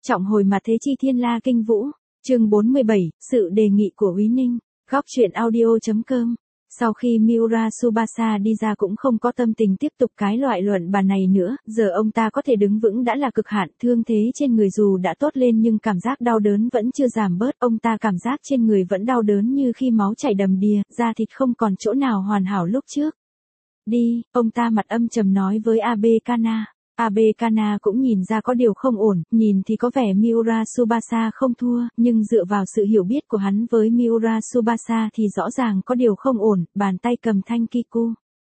trọng hồi mà thế chi thiên la kinh vũ. Chương 47, sự đề nghị của Úy Ninh. Góc truyện audio.com. Sau khi Miura Tsubasa đi ra cũng không có tâm tình tiếp tục cái loại luận bàn này nữa, giờ ông ta có thể đứng vững đã là cực hạn, thương thế trên người dù đã tốt lên nhưng cảm giác đau đớn vẫn chưa giảm bớt, ông ta cảm giác trên người vẫn đau đớn như khi máu chảy đầm đìa, da thịt không còn chỗ nào hoàn hảo lúc trước. Đi, ông ta mặt âm trầm nói với Abe Kana. Abe Kana cũng nhìn ra có điều không ổn, nhìn thì có vẻ Miura Tsubasa không thua, nhưng dựa vào sự hiểu biết của hắn với Miura Tsubasa thì rõ ràng có điều không ổn, bàn tay cầm thanh Kiku.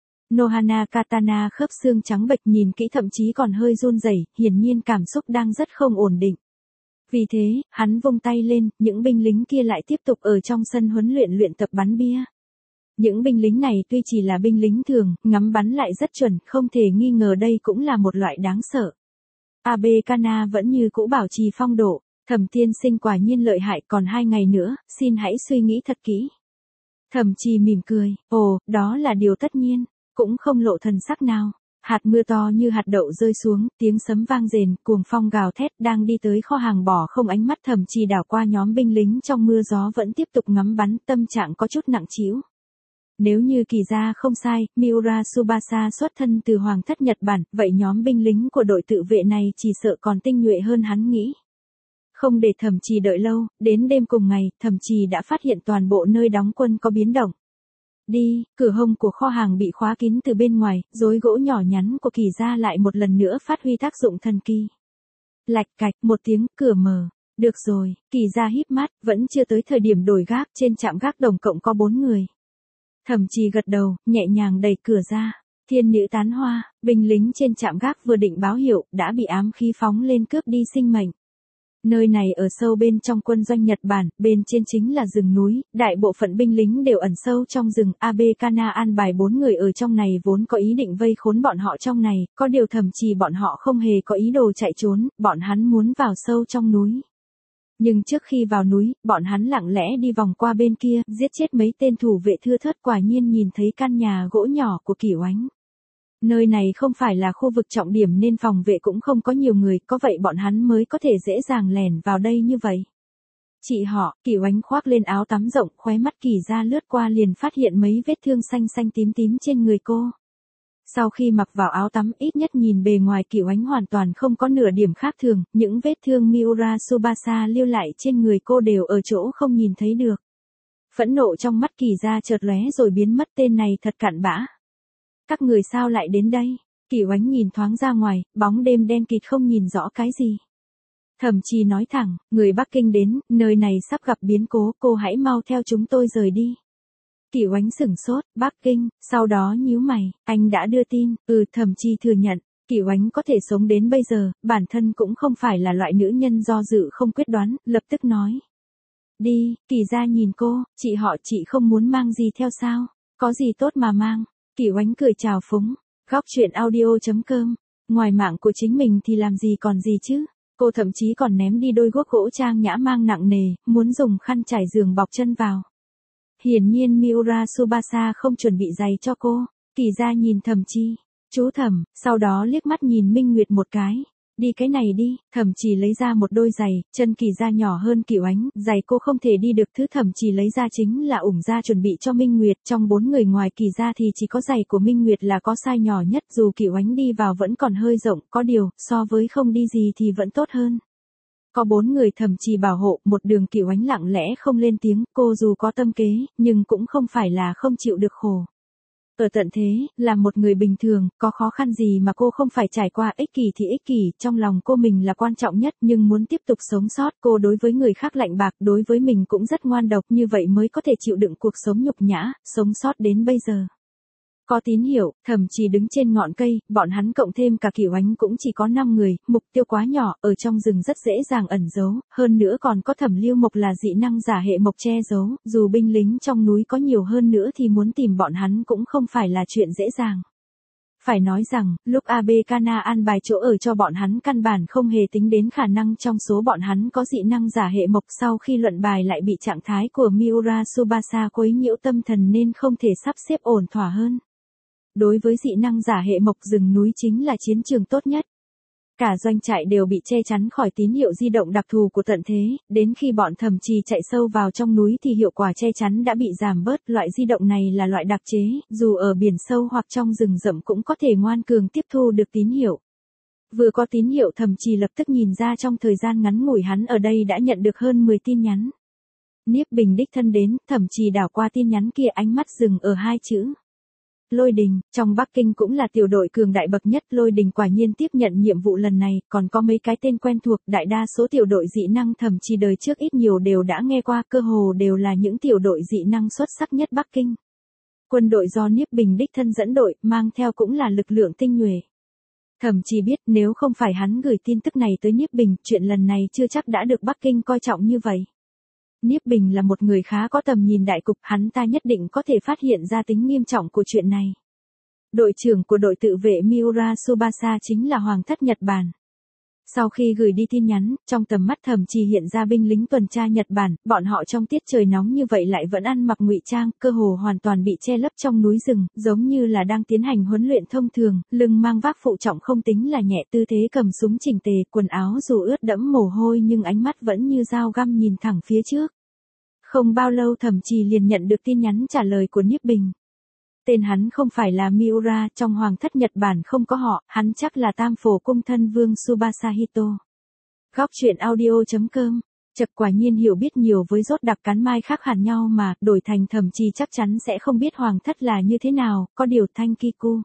Nohana Katana khớp xương trắng bệch nhìn kỹ thậm chí còn hơi run rẩy, hiển nhiên cảm xúc đang rất không ổn định. Vì thế, hắn vung tay lên, những binh lính kia lại tiếp tục ở trong sân huấn luyện tập bắn bia. Những binh lính này tuy chỉ là binh lính thường, ngắm bắn lại rất chuẩn, không thể nghi ngờ đây cũng là một loại đáng sợ. Abe Kana vẫn như cũ bảo trì phong độ, Thẩm tiên sinh quả nhiên lợi hại, còn 2 ngày nữa, xin hãy suy nghĩ thật kỹ. Thẩm Trì mỉm cười, ồ, đó là điều tất nhiên, cũng không lộ thần sắc nào. Hạt mưa to như hạt đậu rơi xuống, tiếng sấm vang rền, cuồng phong gào thét, đang đi tới kho hàng bỏ không, ánh mắt Thẩm Trì đảo qua nhóm binh lính trong mưa gió vẫn tiếp tục ngắm bắn, tâm trạng có chút nặng trĩu. Nếu như kỳ ra không sai, Miura Tsubasa xuất thân từ Hoàng thất Nhật Bản, vậy nhóm binh lính của đội tự vệ này chỉ sợ còn tinh nhuệ hơn hắn nghĩ. Không để Thẩm Trì đợi lâu, đến đêm cùng ngày, Thẩm Trì đã phát hiện toàn bộ nơi đóng quân có biến động. Đi, cửa hông của kho hàng bị khóa kín từ bên ngoài, rối gỗ nhỏ nhắn của kỳ ra lại một lần nữa phát huy tác dụng thần kỳ. Lạch cạch, một tiếng, cửa mở. Được rồi, kỳ ra híp mắt, vẫn chưa tới thời điểm đổi gác, trên trạm gác tổng cộng có 4 người. Thẩm Trì gật đầu, nhẹ nhàng đẩy cửa ra. Thiên nữ tán hoa, binh lính trên trạm gác vừa định báo hiệu, đã bị ám khí phóng lên cướp đi sinh mệnh. Nơi này ở sâu bên trong quân doanh Nhật Bản, bên trên chính là rừng núi, đại bộ phận binh lính đều ẩn sâu trong rừng. Abe Kana an bài 4 người ở trong này vốn có ý định vây khốn bọn họ trong này, có điều Thẩm Trì bọn họ không hề có ý đồ chạy trốn, bọn hắn muốn vào sâu trong núi. Nhưng trước khi vào núi, bọn hắn lặng lẽ đi vòng qua bên kia, giết chết mấy tên thủ vệ thưa thớt, quả nhiên nhìn thấy căn nhà gỗ nhỏ của Kỷ Oánh. Nơi này không phải là khu vực trọng điểm nên phòng vệ cũng không có nhiều người, có vậy bọn hắn mới có thể dễ dàng lẻn vào đây như vậy. Chị họ, Kỷ Oánh khoác lên áo tắm rộng, khóe mắt Kỷ ra lướt qua liền phát hiện mấy vết thương xanh xanh tím tím trên người cô. Sau khi mặc vào áo tắm, ít nhất nhìn bề ngoài Kỷ Oánh hoàn toàn không có nửa điểm khác thường, những vết thương Miura Tsubasa lưu lại trên người cô đều ở chỗ không nhìn thấy được. Phẫn nộ trong mắt Kỷ ra chợt lóe rồi biến mất, tên này thật cặn bã. Các người sao lại đến đây? Kỷ Oánh nhìn thoáng ra ngoài, bóng đêm đen kịt không nhìn rõ cái gì. Thẩm Trì nói thẳng, người Bắc Kinh đến, nơi này sắp gặp biến cố, cô hãy mau theo chúng tôi rời đi. Kỷ Oánh sửng sốt, Bắc Kinh, sau đó nhíu mày, anh đã đưa tin, Thẩm Trì thừa nhận, Kỷ Oánh có thể sống đến bây giờ, bản thân cũng không phải là loại nữ nhân do dự không quyết đoán, lập tức nói. Đi, Kỷ ra nhìn cô, chị không muốn mang gì theo sao, có gì tốt mà mang, Kỷ Oánh cười chào phúng, góc truyện audio.com, ngoài mạng của chính mình thì làm gì còn gì chứ, cô thậm chí còn ném đi đôi guốc gỗ trang nhã mang nặng nề, muốn dùng khăn trải giường bọc chân vào. Hiển nhiên Miura Tsubasa không chuẩn bị giày cho cô. Kỷ ra nhìn Thẩm Trì, chú Thẩm, sau đó liếc mắt nhìn Minh Nguyệt một cái. Đi cái này đi, Thẩm Trì lấy ra một đôi giày, chân Kỷ ra nhỏ hơn Kỷ Oánh, giày cô không thể đi được, thứ Thẩm Trì lấy ra chính là ủng da chuẩn bị cho Minh Nguyệt, trong 4 người ngoài Kỷ ra thì chỉ có giày của Minh Nguyệt là có size nhỏ nhất, dù Kỷ Oánh đi vào vẫn còn hơi rộng, có điều, so với không đi gì thì vẫn tốt hơn. Có 4 người Thẩm Trì bảo hộ, một đường Kỷ Oánh lặng lẽ không lên tiếng, cô dù có tâm kế, nhưng cũng không phải là không chịu được khổ. Ở tận thế, là một người bình thường, có khó khăn gì mà cô không phải trải qua, ích kỷ thì ích kỷ, trong lòng cô mình là quan trọng nhất, nhưng muốn tiếp tục sống sót, cô đối với người khác lạnh bạc, đối với mình cũng rất ngoan độc, như vậy mới có thể chịu đựng cuộc sống nhục nhã, sống sót đến bây giờ. Có tín hiệu, Thẩm Trì đứng trên ngọn cây, bọn hắn cộng thêm cả Kỷ Oánh cũng chỉ có 5 người, mục tiêu quá nhỏ, ở trong rừng rất dễ dàng ẩn giấu, hơn nữa còn có Thẩm Lưu Mộc là dị năng giả hệ mộc che giấu, dù binh lính trong núi có nhiều hơn nữa thì muốn tìm bọn hắn cũng không phải là chuyện dễ dàng. Phải nói rằng, lúc Abe Kana an bài chỗ ở cho bọn hắn căn bản không hề tính đến khả năng trong số bọn hắn có dị năng giả hệ mộc, sau khi luận bài lại bị trạng thái của Miura Tsubasa quấy nhiễu tâm thần nên không thể sắp xếp ổn thỏa hơn. Đối với dị năng giả hệ mộc, rừng núi chính là chiến trường tốt nhất. Cả doanh trại đều bị che chắn khỏi tín hiệu di động đặc thù của tận thế, đến khi bọn Thẩm Trì chạy sâu vào trong núi thì hiệu quả che chắn đã bị giảm bớt. Loại di động này là loại đặc chế, dù ở biển sâu hoặc trong rừng rậm cũng có thể ngoan cường tiếp thu được tín hiệu. Vừa có tín hiệu Thẩm Trì lập tức nhìn ra trong thời gian ngắn ngủi hắn ở đây đã nhận được hơn 10 tin nhắn. Niếp Bình đích thân đến, Thẩm Trì đảo qua tin nhắn kia ánh mắt dừng ở hai chữ. Lôi Đình, trong Bắc Kinh cũng là tiểu đội cường đại bậc nhất. Lôi Đình quả nhiên tiếp nhận nhiệm vụ lần này, còn có mấy cái tên quen thuộc. Đại đa số tiểu đội dị năng Thẩm Trì đời trước ít nhiều đều đã nghe qua, cơ hồ đều là những tiểu đội dị năng xuất sắc nhất Bắc Kinh. Quân đội do Niếp Bình đích thân dẫn đội, mang theo cũng là lực lượng tinh nhuệ. Thẩm Trì biết nếu không phải hắn gửi tin tức này tới Niếp Bình, chuyện lần này chưa chắc đã được Bắc Kinh coi trọng như vậy. Niếp Bình là một người khá có tầm nhìn đại cục, hắn ta nhất định có thể phát hiện ra tính nghiêm trọng của chuyện này. Đội trưởng của đội tự vệ Miura Tsubasa chính là Hoàng thất Nhật Bản. Sau khi gửi đi tin nhắn, trong tầm mắt Thẩm Trì hiện ra binh lính tuần tra Nhật Bản, bọn họ trong tiết trời nóng như vậy lại vẫn ăn mặc ngụy trang, cơ hồ hoàn toàn bị che lấp trong núi rừng, giống như là đang tiến hành huấn luyện thông thường, lưng mang vác phụ trọng không tính là nhẹ, tư thế cầm súng chỉnh tề, quần áo dù ướt đẫm mồ hôi nhưng ánh mắt vẫn như dao găm nhìn thẳng phía trước. Không bao lâu Thẩm Trì liền nhận được tin nhắn trả lời của Niếp Bình. Tên hắn không phải là Miura, trong Hoàng thất Nhật Bản không có họ, hắn chắc là Tam Phổ cung thân vương Tsubasa Hito. Góc truyện audio.com. Chật, quả nhiên hiểu biết nhiều với rốt đặc cắn mai khác hẳn nhau mà, đổi thành Thẩm Trì chắc chắn sẽ không biết Hoàng thất là như thế nào, có điều Thanh Kiku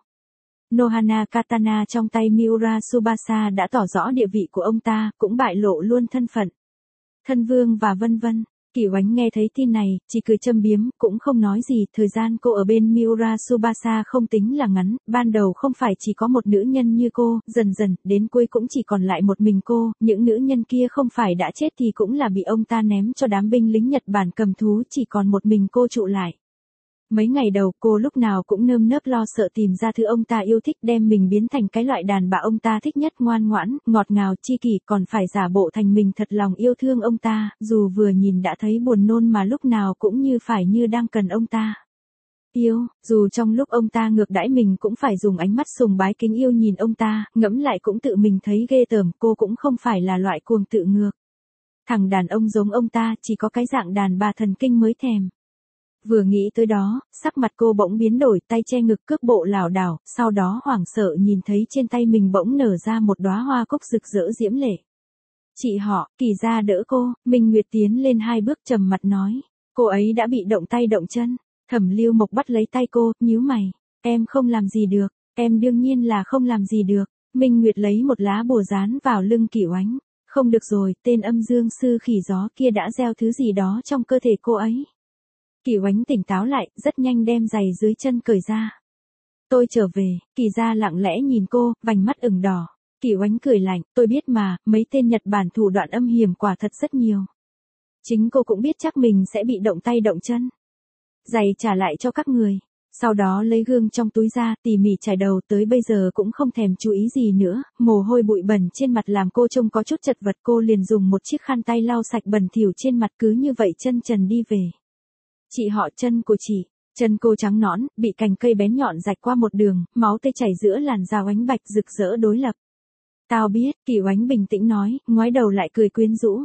Nohana Katana trong tay Miura Tsubasa đã tỏ rõ địa vị của ông ta, cũng bại lộ luôn thân phận thân vương và vân vân. Kỷ Oánh nghe thấy tin này, chỉ cười châm biếm, cũng không nói gì. Thời gian cô ở bên Miura Tsubasa không tính là ngắn, ban đầu không phải chỉ có một nữ nhân như cô, dần dần, đến cuối cũng chỉ còn lại một mình cô, những nữ nhân kia không phải đã chết thì cũng là bị ông ta ném cho đám binh lính Nhật Bản cầm thú, chỉ còn một mình cô trụ lại. Mấy ngày đầu cô lúc nào cũng nơm nớp lo sợ tìm ra thứ ông ta yêu thích, đem mình biến thành cái loại đàn bà ông ta thích nhất, ngoan ngoãn, ngọt ngào, chi kỷ, còn phải giả bộ thành mình thật lòng yêu thương ông ta, dù vừa nhìn đã thấy buồn nôn mà lúc nào cũng như phải như đang cần ông ta. Yêu, dù trong lúc ông ta ngược đãi mình cũng phải dùng ánh mắt sùng bái kính yêu nhìn ông ta, ngẫm lại cũng tự mình thấy ghê tởm, cô cũng không phải là loại cuồng tự ngược. Thằng đàn ông giống ông ta chỉ có cái dạng đàn bà thần kinh mới thèm. Vừa nghĩ tới đó, sắc mặt cô bỗng biến đổi, tay che ngực cước bộ lảo đảo, sau đó hoảng sợ nhìn thấy trên tay mình bỗng nở ra một đóa hoa cúc rực rỡ diễm lệ. Chị họ, Kỳ ra đỡ cô, Minh Nguyệt tiến lên 2 bước trầm mặt nói. Cô ấy đã bị động tay động chân. Thẩm Lưu Mộc bắt lấy tay cô, nhíu mày. Em không làm gì được, em đương nhiên là không làm gì được. Minh Nguyệt lấy một lá bùa dán vào lưng Kỷ Oánh. Không được rồi, tên âm dương sư khỉ gió kia đã gieo thứ gì đó trong cơ thể cô ấy. Kỷ Oánh tỉnh táo lại, rất nhanh đem giày dưới chân cởi ra. Tôi trở về, Kỳ gia lặng lẽ nhìn cô, vành mắt ửng đỏ. Kỷ Oánh cười lạnh, tôi biết mà, mấy tên Nhật Bản thủ đoạn âm hiểm quả thật rất nhiều. Chính cô cũng biết chắc mình sẽ bị động tay động chân. Giày trả lại cho các người. Sau đó lấy gương trong túi ra, tỉ mỉ chải đầu, tới bây giờ cũng không thèm chú ý gì nữa, mồ hôi bụi bẩn trên mặt làm cô trông có chút chật vật, cô liền dùng một chiếc khăn tay lau sạch bẩn thỉu trên mặt, cứ như vậy chân trần đi về. Chị họ, chân của chị. Chân cô trắng nõn, bị cành cây bén nhọn rạch qua một đường, máu tươi chảy giữa làn da oánh bạch rực rỡ đối lập. Tao biết, Kỷ Oánh bình tĩnh nói, ngoái đầu lại cười quyến rũ.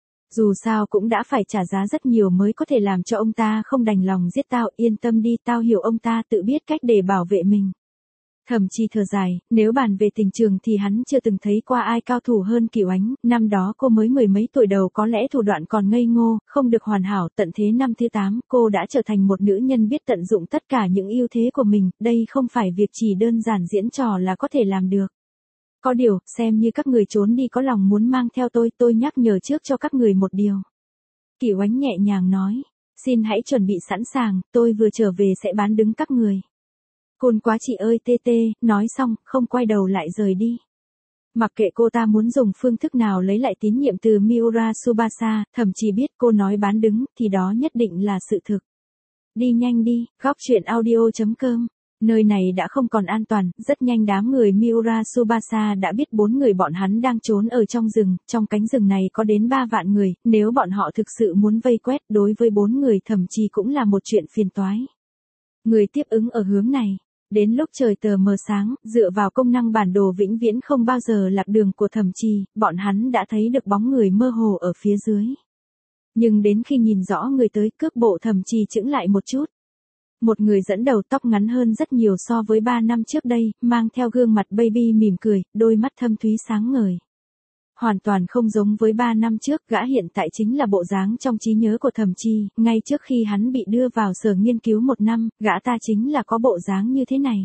Dù sao cũng đã phải trả giá rất nhiều mới có thể làm cho ông ta không đành lòng giết tao, yên tâm đi, tao hiểu ông ta tự biết cách để bảo vệ mình. Thẩm Trì thở dài, nếu bàn về tình trường thì hắn chưa từng thấy qua ai cao thủ hơn Kỷ Oánh, năm đó cô mới 10 mấy tuổi đầu, có lẽ thủ đoạn còn ngây ngô, không được hoàn hảo, tận thế năm thứ 8, cô đã trở thành một nữ nhân biết tận dụng tất cả những ưu thế của mình, đây không phải việc chỉ đơn giản diễn trò là có thể làm được. Có điều, xem như các người trốn đi có lòng muốn mang theo tôi nhắc nhở trước cho các người một điều. Kỷ Oánh nhẹ nhàng nói, xin hãy chuẩn bị sẵn sàng, tôi vừa trở về sẽ bán đứng các người. Côn quá chị ơi tê tê, nói xong, không quay đầu lại rời đi. Mặc kệ cô ta muốn dùng phương thức nào lấy lại tín nhiệm từ Miura Tsubasa, Thẩm Trì biết cô nói bán đứng, thì đó nhất định là sự thực. Đi nhanh đi, góc truyện audio.com. Nơi này đã không còn an toàn, rất nhanh đám người Miura Tsubasa đã biết 4 người bọn hắn đang trốn ở trong rừng, trong cánh rừng này có đến 3 vạn người, nếu bọn họ thực sự muốn vây quét đối với 4 người Thẩm Trì cũng là một chuyện phiền toái. Người tiếp ứng ở hướng này. Đến lúc trời tờ mờ sáng, dựa vào công năng bản đồ vĩnh viễn không bao giờ lạc đường của Thẩm Trì, bọn hắn đã thấy được bóng người mơ hồ ở phía dưới. Nhưng đến khi nhìn rõ người tới, cước bộ Thẩm Trì chững lại một chút. Một người dẫn đầu tóc ngắn hơn rất nhiều so với 3 năm trước đây, mang theo gương mặt baby mỉm cười, đôi mắt thâm thúy sáng ngời. Hoàn toàn không giống với 3 năm trước, gã hiện tại chính là bộ dáng trong trí nhớ của Thẩm Trì, ngay trước khi hắn bị đưa vào sở nghiên cứu 1 năm, gã ta chính là có bộ dáng như thế này.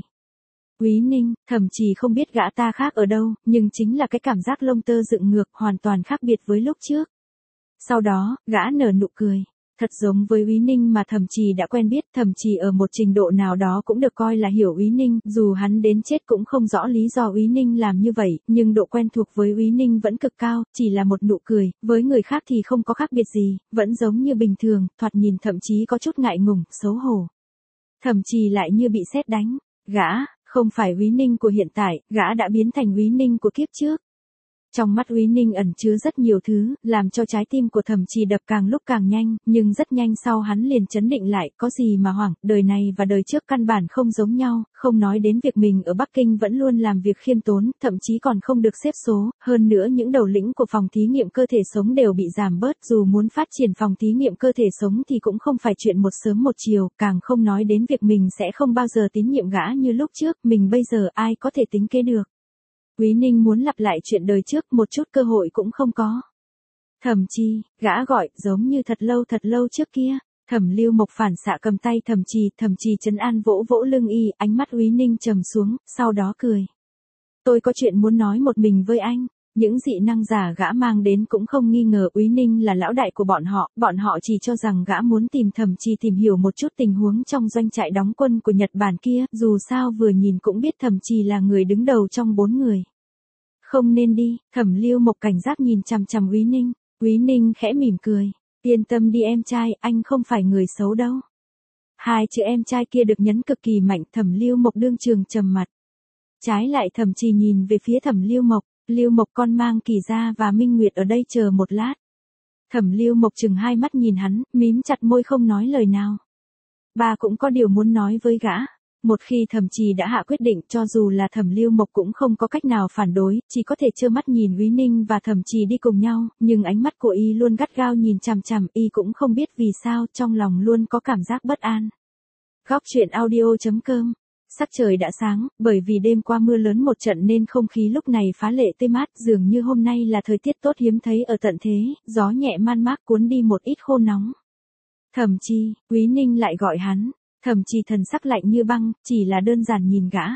Úy Ninh, Thẩm Trì không biết gã ta khác ở đâu, nhưng chính là cái cảm giác lông tơ dựng ngược hoàn toàn khác biệt với lúc trước. Sau đó, gã nở nụ cười. Thật giống với Úy Ninh mà Thẩm Trì đã quen biết, Thẩm Trì ở một trình độ nào đó cũng được coi là hiểu Úy Ninh, dù hắn đến chết cũng không rõ lý do Úy Ninh làm như vậy, nhưng độ quen thuộc với Úy Ninh vẫn cực cao, chỉ là một nụ cười, với người khác thì không có khác biệt gì, vẫn giống như bình thường, thoạt nhìn thậm chí có chút ngại ngùng, xấu hổ. Thẩm Trì lại như bị sét đánh, gã, không phải Úy Ninh của hiện tại, gã đã biến thành Úy Ninh của kiếp trước. Trong mắt Úy Ninh ẩn chứa rất nhiều thứ, làm cho trái tim của Thẩm Trì đập càng lúc càng nhanh, nhưng rất nhanh sau hắn liền chấn định lại, có gì mà hoảng, đời này và đời trước căn bản không giống nhau, không nói đến việc mình ở Bắc Kinh vẫn luôn làm việc khiêm tốn, thậm chí còn không được xếp số, hơn nữa những đầu lĩnh của phòng thí nghiệm cơ thể sống đều bị giảm bớt, dù muốn phát triển phòng thí nghiệm cơ thể sống thì cũng không phải chuyện một sớm một chiều, càng không nói đến việc mình sẽ không bao giờ tín nhiệm gã như lúc trước, mình bây giờ ai có thể tính kế được. Úy Ninh muốn lặp lại chuyện đời trước, một chút cơ hội cũng không có. Thẩm Trì, gã gọi, giống như thật lâu trước kia. Thẩm Lưu Mộc phản xạ cầm tay Thẩm Trì trấn an vỗ vỗ lưng y, ánh mắt Úy Ninh trầm xuống, sau đó cười. Tôi có chuyện muốn nói một mình với anh. Những dị năng giả gã mang đến cũng không nghi ngờ Úy Ninh là lão đại của bọn họ chỉ cho rằng gã muốn tìm Thẩm Trì tìm hiểu một chút tình huống trong doanh trại đóng quân của Nhật Bản kia, dù sao vừa nhìn cũng biết Thẩm Trì là người đứng đầu trong 4 người. Không nên đi, Thẩm Lưu Mộc cảnh giác nhìn chằm chằm Úy Ninh khẽ mỉm cười, yên tâm đi em trai, anh không phải người xấu đâu. 2 chữ em trai kia được nhấn cực kỳ mạnh, Thẩm Lưu Mộc đương trường trầm mặt. Trái lại Thẩm Trì nhìn về phía Thẩm Lưu Mộc con mang Kỳ Gia và Minh Nguyệt ở đây chờ một lát. Thẩm Lưu Mộc chừng 2 mắt nhìn hắn, mím chặt môi không nói lời nào. Ba cũng có điều muốn nói với gã. Một khi Thẩm Trì đã hạ quyết định, cho dù là Thẩm Lưu Mộc cũng không có cách nào phản đối, chỉ có thể trơ mắt nhìn Úy Ninh và Thẩm Trì đi cùng nhau, nhưng ánh mắt của y luôn gắt gao nhìn chằm chằm, y cũng không biết vì sao, trong lòng luôn có cảm giác bất an. Góc truyện audio.com. Sắc trời đã sáng, bởi vì đêm qua mưa lớn một trận nên không khí lúc này phá lệ tươi mát, dường như hôm nay là thời tiết tốt hiếm thấy ở tận thế, gió nhẹ man mác cuốn đi một ít khô nóng. Thẩm Trì, Úy Ninh lại gọi hắn. Thẩm Trì thần sắc lạnh như băng, chỉ là đơn giản nhìn gã.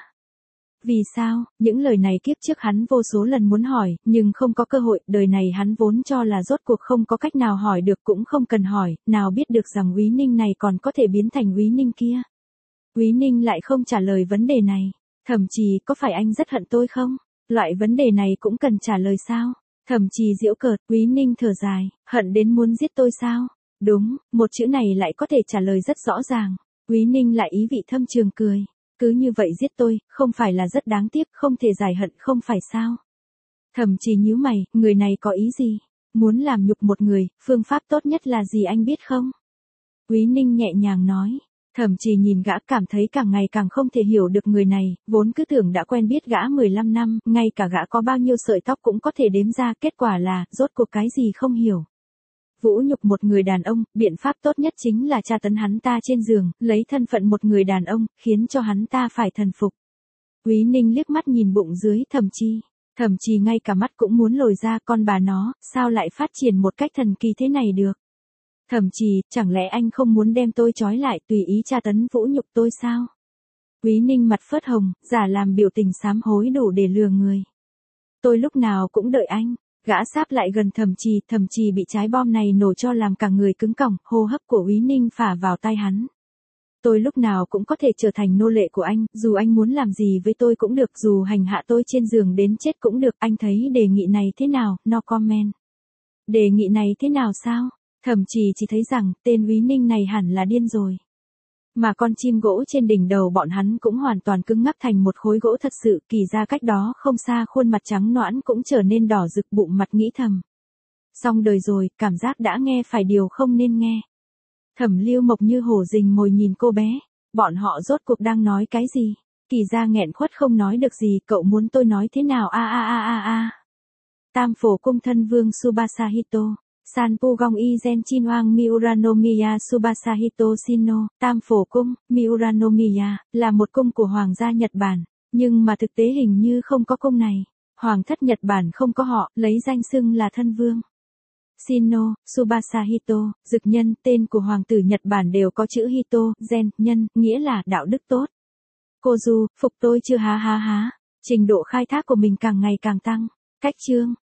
Vì sao, những lời này kiếp trước hắn vô số lần muốn hỏi, nhưng không có cơ hội, đời này hắn vốn cho là rốt cuộc không có cách nào hỏi được cũng không cần hỏi, nào biết được rằng Úy Ninh này còn có thể biến thành Úy Ninh kia. Úy Ninh lại không trả lời vấn đề này. Thẩm Trì, có phải anh rất hận tôi không? Loại vấn đề này cũng cần trả lời sao? Thẩm Trì giễu cợt, Úy Ninh thở dài, hận đến muốn giết tôi sao? Đúng, một chữ này lại có thể trả lời rất rõ ràng. Úy Ninh lại ý vị thâm trường cười. Cứ như vậy giết tôi, không phải là rất đáng tiếc, không thể giải hận không phải sao? Thẩm Trì nhíu mày, người này có ý gì? Muốn làm nhục một người, phương pháp tốt nhất là gì anh biết không? Úy Ninh nhẹ nhàng nói. Thẩm Trì nhìn gã cảm thấy càng ngày càng không thể hiểu được người này, vốn cứ tưởng đã quen biết gã 15 năm, ngay cả gã có bao nhiêu sợi tóc cũng có thể đếm ra, kết quả là, rốt cuộc cái gì không hiểu. Vũ nhục một người đàn ông, biện pháp tốt nhất chính là tra tấn hắn ta trên giường, lấy thân phận một người đàn ông, khiến cho hắn ta phải thần phục. Úy Ninh liếc mắt nhìn bụng dưới Thẩm Trì ngay cả mắt cũng muốn lồi ra, con bà nó, sao lại phát triển một cách thần kỳ thế này được. Thẩm Trì, chẳng lẽ anh không muốn đem tôi trói lại tùy ý tra tấn vũ nhục tôi sao? Úy Ninh mặt phớt hồng, giả làm biểu tình sám hối đủ để lừa người. Tôi lúc nào cũng đợi anh. Gã sáp lại gần Thẩm Trì bị trái bom này nổ cho làm cả người cứng cỏng, hô hấp của Úy Ninh phả vào tai hắn. Tôi lúc nào cũng có thể trở thành nô lệ của anh, dù anh muốn làm gì với tôi cũng được, dù hành hạ tôi trên giường đến chết cũng được, anh thấy đề nghị này thế nào, no comment. Đề nghị này thế nào sao? Thẩm Trì chỉ thấy rằng, tên Úy Ninh này hẳn là điên rồi. Mà con chim gỗ trên đỉnh đầu bọn hắn cũng hoàn toàn cứng ngắc thành một khối gỗ thật sự, Kỳ ra cách đó không xa khuôn mặt trắng nõn cũng trở nên đỏ rực, bụng mặt nghĩ thầm. Xong đời rồi, cảm giác đã nghe phải điều không nên nghe. Thẩm Lưu Mộc như hổ rình mồi nhìn cô bé, bọn họ rốt cuộc đang nói cái gì? Kỳ gia nghẹn khuất không nói được gì, cậu muốn tôi nói thế nào a. Tam phổ cung thân vương Subasahito. Sanpu gong izen chinwang Miuranomiya Subasahito Shino. Tam phổ cung, Miuranomiya, là một cung của Hoàng gia Nhật Bản, nhưng mà thực tế hình như không có cung này. Hoàng thất Nhật Bản không có họ, lấy danh xưng là thân vương. Shino, Subasahito, dực nhân, tên của hoàng tử Nhật Bản đều có chữ Hito, gen, nhân, nghĩa là đạo đức tốt. Kozu, phục tôi chưa há. Trình độ khai thác của mình càng ngày càng tăng. Cách chương.